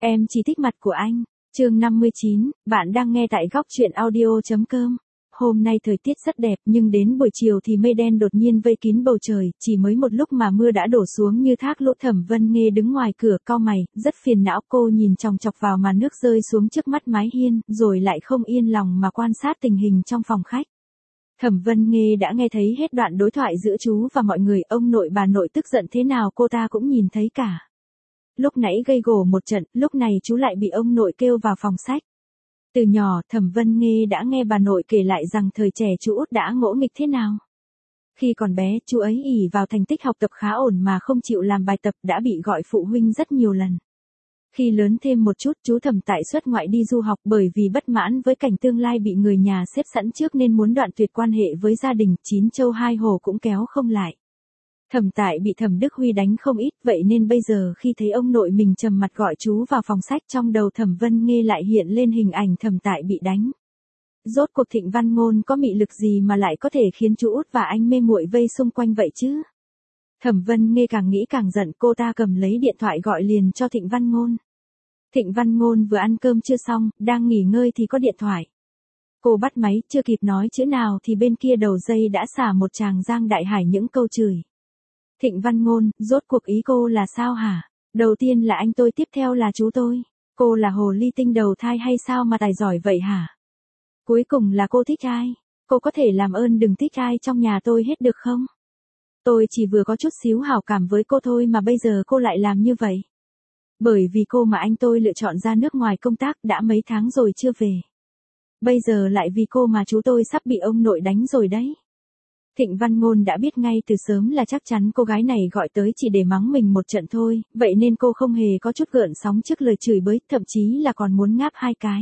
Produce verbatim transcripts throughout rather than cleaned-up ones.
Em chỉ thích mặt của anh. Chương năm mươi chín, bạn đang nghe tại góc truyện audio.com. Hôm nay thời tiết rất đẹp nhưng đến buổi chiều thì mây đen đột nhiên vây kín bầu trời, chỉ mới một lúc mà mưa đã đổ xuống như thác lũ. Thẩm Vân Nghê đứng ngoài cửa cau mày, rất phiền não. Cô nhìn chòng chọc vào màn nước rơi xuống trước mắt mái hiên, rồi lại không yên lòng mà quan sát tình hình trong phòng khách. Thẩm Vân Nghê đã nghe thấy hết đoạn đối thoại giữa chú và mọi người, ông nội bà nội tức giận thế nào cô ta cũng nhìn thấy cả. Lúc nãy gây gổ một trận, lúc này chú lại bị ông nội kêu vào phòng sách. Từ nhỏ, Thẩm Vân Nghê đã nghe bà nội kể lại rằng thời trẻ chú út đã ngỗ nghịch thế nào. Khi còn bé, chú ấy ỷ vào thành tích học tập khá ổn mà không chịu làm bài tập, đã bị gọi phụ huynh rất nhiều lần. Khi lớn thêm một chút, chú Thẩm tại xuất ngoại đi du học, bởi vì bất mãn với cảnh tương lai bị người nhà xếp sẵn trước nên muốn đoạn tuyệt quan hệ với gia đình, chín châu hai hồ cũng kéo không lại. Thẩm tại bị Thẩm Đức Huy đánh không ít, vậy nên bây giờ khi thấy ông nội mình trầm mặt gọi chú vào phòng sách, trong đầu Thẩm Vân Nghê lại hiện lên hình ảnh Thẩm tại bị đánh. Rốt cuộc Thịnh Văn Ngôn có mị lực gì mà lại có thể khiến chú út và anh mê muội vây xung quanh vậy chứ? Thẩm Vân Nghê càng nghĩ càng giận, cô ta cầm lấy điện thoại gọi liền cho Thịnh Văn Ngôn. Thịnh Văn Ngôn vừa ăn cơm chưa xong, đang nghỉ ngơi thì có điện thoại. Cô bắt máy, chưa kịp nói chữ nào thì bên kia đầu dây đã xả một tràng giang đại hải những câu chửi. Thịnh Văn Ngôn, rốt cuộc ý cô là sao hả? Đầu tiên là anh tôi, tiếp theo là chú tôi. Cô là hồ ly tinh đầu thai hay sao mà tài giỏi vậy hả? Cuối cùng là cô thích ai? Cô có thể làm ơn đừng thích ai trong nhà tôi hết được không? Tôi chỉ vừa có chút xíu hảo cảm với cô thôi mà bây giờ cô lại làm như vậy. Bởi vì cô mà anh tôi lựa chọn ra nước ngoài công tác đã mấy tháng rồi chưa về. Bây giờ lại vì cô mà chú tôi sắp bị ông nội đánh rồi đấy. Thịnh Văn Ngôn đã biết ngay từ sớm là chắc chắn cô gái này gọi tới chỉ để mắng mình một trận thôi, vậy nên cô không hề có chút gợn sóng trước lời chửi bới, thậm chí là còn muốn ngáp hai cái.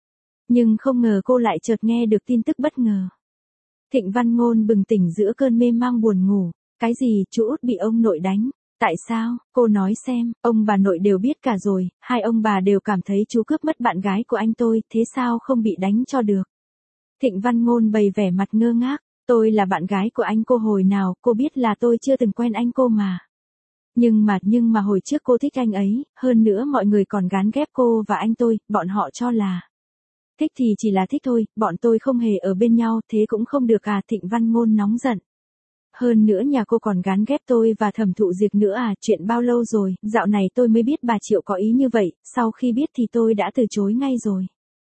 Nhưng không ngờ cô lại chợt nghe được tin tức bất ngờ. Thịnh Văn Ngôn bừng tỉnh giữa cơn mê mang buồn ngủ. Cái gì, chú út bị ông nội đánh? Tại sao? Cô nói xem, ông bà nội đều biết cả rồi, hai ông bà đều cảm thấy chú cướp mất bạn gái của anh tôi, thế sao không bị đánh cho được? Thịnh Văn Ngôn bày vẻ mặt ngơ ngác. Tôi là bạn gái của anh cô hồi nào, cô biết là tôi chưa từng quen anh cô mà. Nhưng mà, nhưng mà hồi trước cô thích anh ấy, hơn nữa mọi người còn gán ghép cô và anh tôi, bọn họ cho là. Thích thì chỉ là thích thôi, bọn tôi không hề ở bên nhau, thế cũng không được à? Thịnh Văn Ngôn nóng giận. Hơn nữa nhà cô còn gán ghép tôi và Thẩm Thụ Diệp nữa à? Chuyện bao lâu rồi, dạo này tôi mới biết bà Triệu có ý như vậy, sau khi biết thì tôi đã từ chối ngay rồi.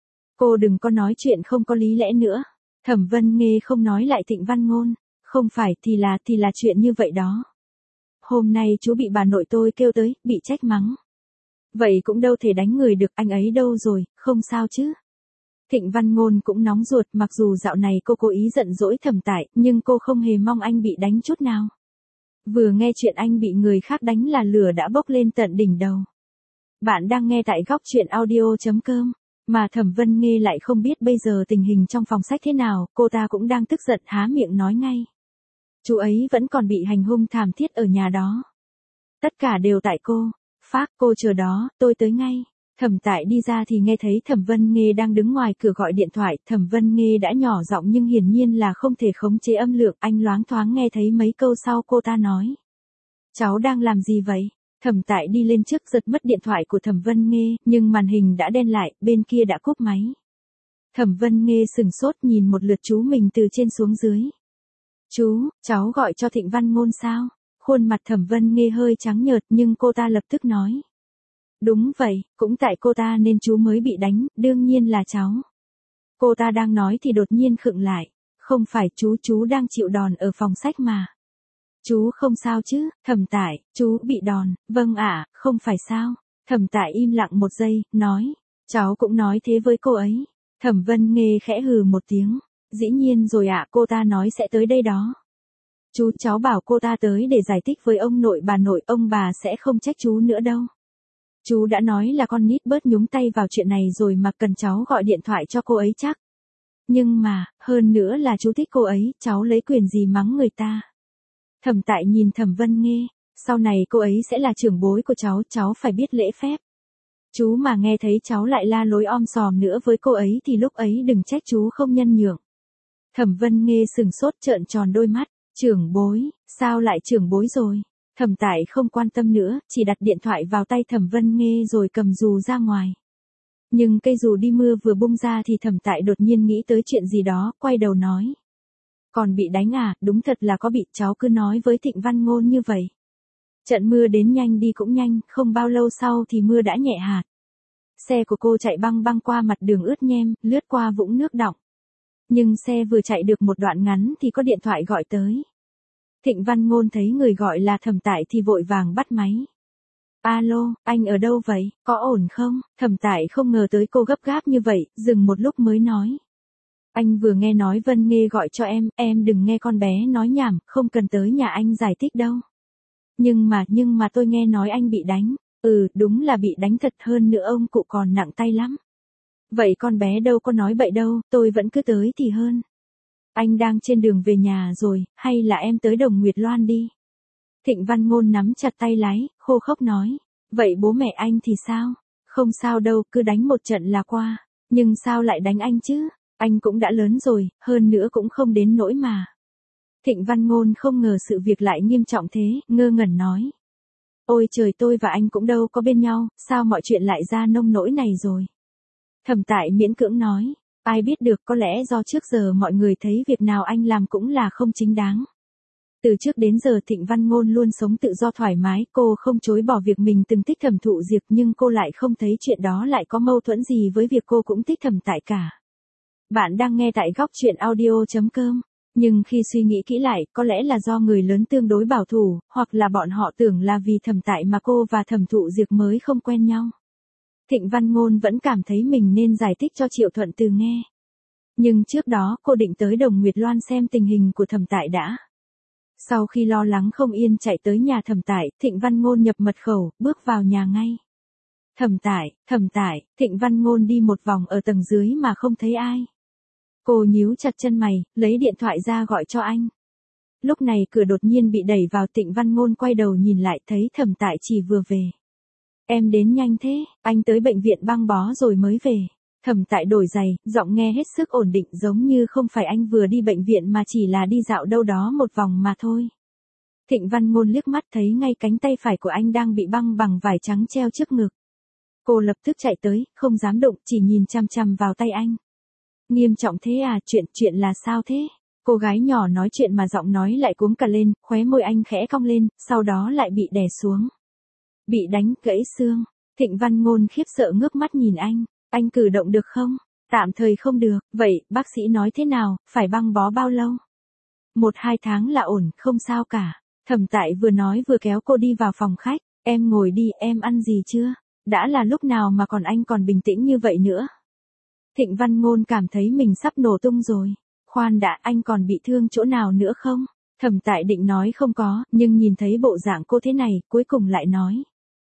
Cô đừng có nói chuyện không có lý lẽ nữa. Thẩm Vân Nghê không nói lại Thịnh Văn Ngôn. Không phải thì là thì là chuyện như vậy đó. Hôm nay chú bị bà nội tôi kêu tới, bị trách mắng. Vậy cũng đâu thể đánh người được, anh ấy đâu rồi, không sao chứ? Thịnh Văn Ngôn cũng nóng ruột, mặc dù dạo này cô cố ý giận dỗi Thẩm tại, nhưng cô không hề mong anh bị đánh chút nào. Vừa nghe chuyện anh bị người khác đánh là lửa đã bốc lên tận đỉnh đầu. Bạn đang nghe tại góc truyện audio.com. Mà Thẩm Vân Nghê lại không biết bây giờ tình hình trong phòng sách thế nào, cô ta cũng đang tức giận há miệng nói ngay. Chú ấy vẫn còn bị hành hung thảm thiết ở nhà đó. Tất cả đều tại cô. Phác, cô chờ đó, tôi tới ngay. Thẩm tại đi ra thì nghe thấy Thẩm Vân Nghê đang đứng ngoài cửa gọi điện thoại. Thẩm Vân Nghê đã nhỏ giọng nhưng hiển nhiên là không thể khống chế âm lượng, anh loáng thoáng nghe thấy mấy câu sau cô ta nói. Cháu đang làm gì vậy? Thẩm tại đi lên trước giật mất điện thoại của Thẩm Vân Nghê, nhưng màn hình đã đen lại, bên kia đã cúp máy. Thẩm Vân Nghê sừng sốt nhìn một lượt chú mình từ trên xuống dưới. Chú, cháu gọi cho Thịnh Văn Ngôn sao? Khuôn mặt Thẩm Vân Nghê hơi trắng nhợt nhưng cô ta lập tức nói. Đúng vậy, cũng tại cô ta nên chú mới bị đánh, đương nhiên là cháu. Cô ta đang nói thì đột nhiên khựng lại. Không phải chú, chú đang chịu đòn ở phòng sách mà. Chú không sao chứ? Thẩm tại, chú bị đòn, vâng ạ, à, không phải sao? Thẩm tại im lặng một giây, nói, cháu cũng nói thế với cô ấy. Thẩm Vân Nghê khẽ hừ một tiếng, dĩ nhiên rồi ạ, à, cô ta nói sẽ tới đây đó. Chú, cháu bảo cô ta tới để giải thích với ông nội bà nội, ông bà sẽ không trách chú nữa đâu. Chú đã nói là con nít bớt nhúng tay vào chuyện này rồi mà cần cháu gọi điện thoại cho cô ấy chắc. Nhưng mà, hơn nữa là chú thích cô ấy, cháu lấy quyền gì mắng người ta. Thẩm tại nhìn Thẩm Vân Nghê, sau này cô ấy sẽ là trưởng bối của cháu, cháu phải biết lễ phép. Chú mà nghe thấy cháu lại la lối om sòm nữa với cô ấy thì lúc ấy đừng trách chú không nhân nhượng. Thẩm Vân Nghê sừng sốt trợn tròn đôi mắt, trưởng bối, sao lại trưởng bối rồi? Thẩm Tại không quan tâm nữa, chỉ đặt điện thoại vào tay Thẩm Vân Nghê rồi cầm dù ra ngoài. Nhưng cây dù đi mưa vừa bung ra thì Thẩm Tại đột nhiên nghĩ tới chuyện gì đó, quay đầu nói. Còn bị đánh à, đúng thật là có bị, cháu cứ nói với Thịnh Văn Ngôn như vậy. Trận mưa đến nhanh đi cũng nhanh, không bao lâu sau thì mưa đã nhẹ hạt. Xe của cô chạy băng băng qua mặt đường ướt nhem, lướt qua vũng nước đọng. Nhưng xe vừa chạy được một đoạn ngắn thì có điện thoại gọi tới. Thịnh Văn Ngôn thấy người gọi là Thẩm Tại thì vội vàng bắt máy. Alo, anh ở đâu vậy, có ổn không? Thẩm Tại không ngờ tới cô gấp gáp như vậy, dừng một lúc mới nói. Anh vừa nghe nói Vân Nghê gọi cho em, em đừng nghe con bé nói nhảm, không cần tới nhà anh giải thích đâu. Nhưng mà, nhưng mà tôi nghe nói anh bị đánh. Ừ, đúng là bị đánh thật, hơn nữa ông cụ còn nặng tay lắm. Vậy con bé đâu có nói bậy đâu, tôi vẫn cứ tới thì hơn. Anh đang trên đường về nhà rồi, hay là em tới Đồng Nguyệt Loan đi. Thịnh Văn Ngôn nắm chặt tay lái, khô khốc nói. Vậy bố mẹ anh thì sao? Không sao đâu, cứ đánh một trận là qua. Nhưng sao lại đánh anh chứ? Anh cũng đã lớn rồi, hơn nữa cũng không đến nỗi mà. Thịnh Văn Ngôn không ngờ sự việc lại nghiêm trọng thế, ngơ ngẩn nói. Ôi trời, tôi và anh cũng đâu có bên nhau, sao mọi chuyện lại ra nông nỗi này rồi? Thẩm Tại miễn cưỡng nói. Ai biết được, có lẽ do trước giờ mọi người thấy việc nào anh làm cũng là không chính đáng. Từ trước đến giờ Thịnh Văn Ngôn luôn sống tự do thoải mái, cô không chối bỏ việc mình từng thích Thẩm Thụ Diệp nhưng cô lại không thấy chuyện đó lại có mâu thuẫn gì với việc cô cũng thích Thẩm Tại cả. Bạn đang nghe tại góc truyện audio chấm com. Nhưng khi suy nghĩ kỹ lại, có lẽ là do người lớn tương đối bảo thủ, hoặc là bọn họ tưởng là vì Thẩm Tại mà cô và Thẩm Thụ Diệp mới không quen nhau. Thịnh Văn Ngôn vẫn cảm thấy mình nên giải thích cho Triệu Thuận Từ nghe. Nhưng trước đó cô định tới Đồng Nguyệt Loan xem tình hình của Thẩm Tại đã. Sau khi lo lắng không yên chạy tới nhà Thẩm Tại, Thịnh Văn Ngôn nhập mật khẩu, bước vào nhà ngay. Thẩm Tại, Thẩm Tại, Thịnh Văn Ngôn đi một vòng ở tầng dưới mà không thấy ai. Cô nhíu chặt chân mày, lấy điện thoại ra gọi cho anh. Lúc này cửa đột nhiên bị đẩy vào, Thịnh Văn Ngôn quay đầu nhìn lại thấy Thẩm Tại chỉ vừa về. Em đến nhanh thế, anh tới bệnh viện băng bó rồi mới về. Thẩm Tại đổi giày, giọng nghe hết sức ổn định giống như không phải anh vừa đi bệnh viện mà chỉ là đi dạo đâu đó một vòng mà thôi. Thịnh Văn Ngôn liếc mắt thấy ngay cánh tay phải của anh đang bị băng bằng vải trắng treo trước ngực. Cô lập tức chạy tới, không dám động, chỉ nhìn chằm chằm vào tay anh. Nghiêm trọng thế à, chuyện, chuyện là sao thế? Cô gái nhỏ nói chuyện mà giọng nói lại cuống cả lên, khóe môi anh khẽ cong lên, sau đó lại bị đè xuống. Bị đánh, gãy xương. Thịnh Văn Ngôn khiếp sợ ngước mắt nhìn anh. Anh cử động được không? Tạm thời không được. Vậy, bác sĩ nói thế nào, phải băng bó bao lâu? Một hai tháng là ổn, không sao cả. Thẩm Tại vừa nói vừa kéo cô đi vào phòng khách. Em ngồi đi, em ăn gì chưa? Đã là lúc nào mà còn anh còn bình tĩnh như vậy nữa? Thịnh Văn Ngôn cảm thấy mình sắp nổ tung rồi. Khoan đã, anh còn bị thương chỗ nào nữa không? Thẩm Tại định nói không có, nhưng nhìn thấy bộ dạng cô thế này, cuối cùng lại nói.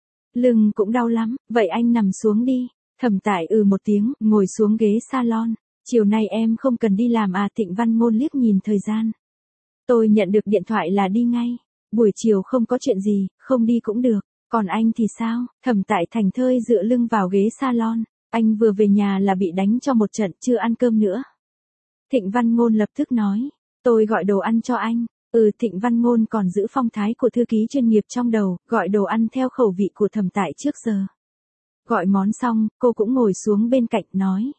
Lưng cũng đau lắm, vậy anh nằm xuống đi. Thẩm Tại ừ một tiếng, ngồi xuống ghế salon. Chiều nay em không cần đi làm à? Thịnh Văn Ngôn liếc nhìn thời gian. Tôi nhận được điện thoại là đi ngay. Buổi chiều không có chuyện gì, không đi cũng được. Còn anh thì sao? Thẩm Tại thành thơi dựa lưng vào ghế salon. Anh vừa về nhà là bị đánh cho một trận, chưa ăn cơm nữa. Thịnh Văn Ngôn lập tức nói. Tôi gọi đồ ăn cho anh. Ừ, Thịnh Văn Ngôn còn giữ phong thái của thư ký chuyên nghiệp trong đầu, gọi đồ ăn theo khẩu vị của Thẩm Tại trước giờ. Gọi món xong, cô cũng ngồi xuống bên cạnh nói.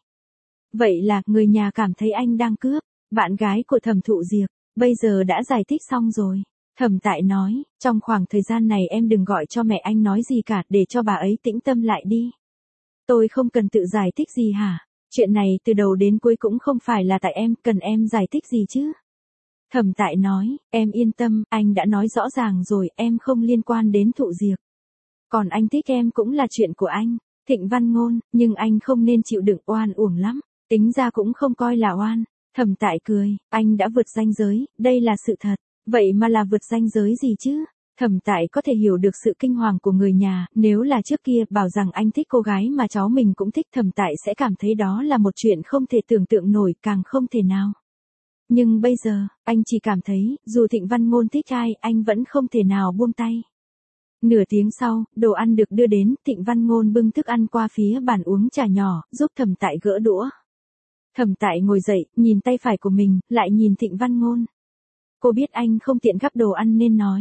Vậy là, người nhà cảm thấy anh đang cướp, bạn gái của Thẩm Thụ Diệp, bây giờ đã giải thích xong rồi. Thẩm Tại nói, trong khoảng thời gian này em đừng gọi cho mẹ anh nói gì cả, để cho bà ấy tĩnh tâm lại đi. Tôi không cần tự giải thích gì hả? Chuyện này từ đầu đến cuối cũng không phải là tại em, cần em giải thích gì chứ? Thẩm Tại nói, em yên tâm, anh đã nói rõ ràng rồi, em không liên quan đến Thụ Diệp. Còn anh thích em cũng là chuyện của anh. Thịnh Văn Ngôn, nhưng anh không nên chịu đựng oan uổng lắm. Tính ra cũng không coi là oan. Thẩm Tại cười, anh đã vượt ranh giới, đây là sự thật. Vậy mà là vượt ranh giới gì chứ? Thẩm Tại có thể hiểu được sự kinh hoàng của người nhà, nếu là trước kia bảo rằng anh thích cô gái mà cháu mình cũng thích, Thẩm Tại sẽ cảm thấy đó là một chuyện không thể tưởng tượng nổi, càng không thể nào. Nhưng bây giờ, anh chỉ cảm thấy, dù Thịnh Văn Ngôn thích ai, anh vẫn không thể nào buông tay. Nửa tiếng sau, đồ ăn được đưa đến, Thịnh Văn Ngôn bưng thức ăn qua phía bàn uống trà nhỏ, giúp Thẩm Tại gỡ đũa. Thẩm Tại ngồi dậy, nhìn tay phải của mình, lại nhìn Thịnh Văn Ngôn. Cô biết anh không tiện gắp đồ ăn nên nói.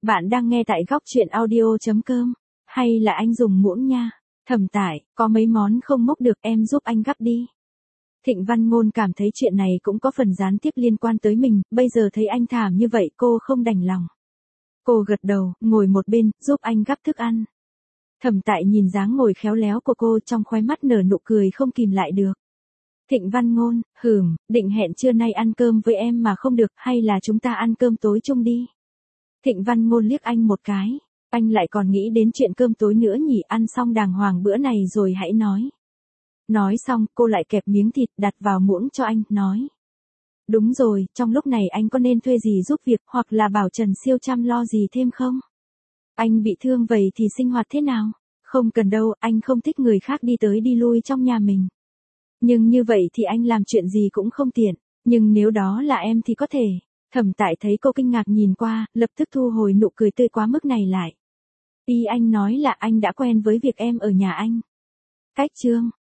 Bạn đang nghe tại góc chuyện audio chấm com. Hay là anh dùng muỗng nha? Thẩm Tại, có mấy món không múc được em giúp anh gắp đi. Thịnh Văn Ngôn cảm thấy chuyện này cũng có phần gián tiếp liên quan tới mình, bây giờ thấy anh thảm như vậy cô không đành lòng. Cô gật đầu, ngồi một bên, giúp anh gắp thức ăn. Thẩm Tại nhìn dáng ngồi khéo léo của cô trong khóe mắt nở nụ cười không kìm lại được. Thịnh Văn Ngôn, hừm, định hẹn trưa nay ăn cơm với em mà không được, hay là chúng ta ăn cơm tối chung đi. Thịnh Văn Ngôn liếc anh một cái, anh lại còn nghĩ đến chuyện cơm tối nữa nhỉ, ăn xong đàng hoàng bữa này rồi hãy nói. Nói xong, cô lại kẹp miếng thịt đặt vào muỗng cho anh, nói. Đúng rồi, trong lúc này anh có nên thuê gì giúp việc hoặc là bảo Trần Siêu chăm lo gì thêm không? Anh bị thương vậy thì sinh hoạt thế nào? Không cần đâu, anh không thích người khác đi tới đi lui trong nhà mình. Nhưng như vậy thì anh làm chuyện gì cũng không tiện, nhưng nếu đó là em thì có thể. Thẩm Tại thấy cô kinh ngạc nhìn qua, lập tức thu hồi nụ cười tươi quá mức này lại. Ý anh nói là anh đã quen với việc em ở nhà anh. Cách chương